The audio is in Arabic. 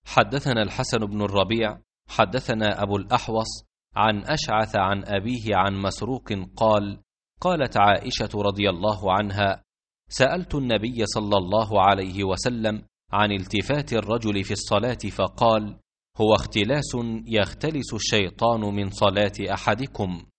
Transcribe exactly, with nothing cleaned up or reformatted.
حدثنا الحسن بن الربيع حدثنا أبو الأحوص عن أشعث عن أبيه عن مسروق قال: قالت عائشة رضي الله عنها: سألت النبي صلى الله عليه وسلم عن التفات الرجل في الصلاة فقال: هو اختلاس يختلس الشيطان من صلاة أحدكم.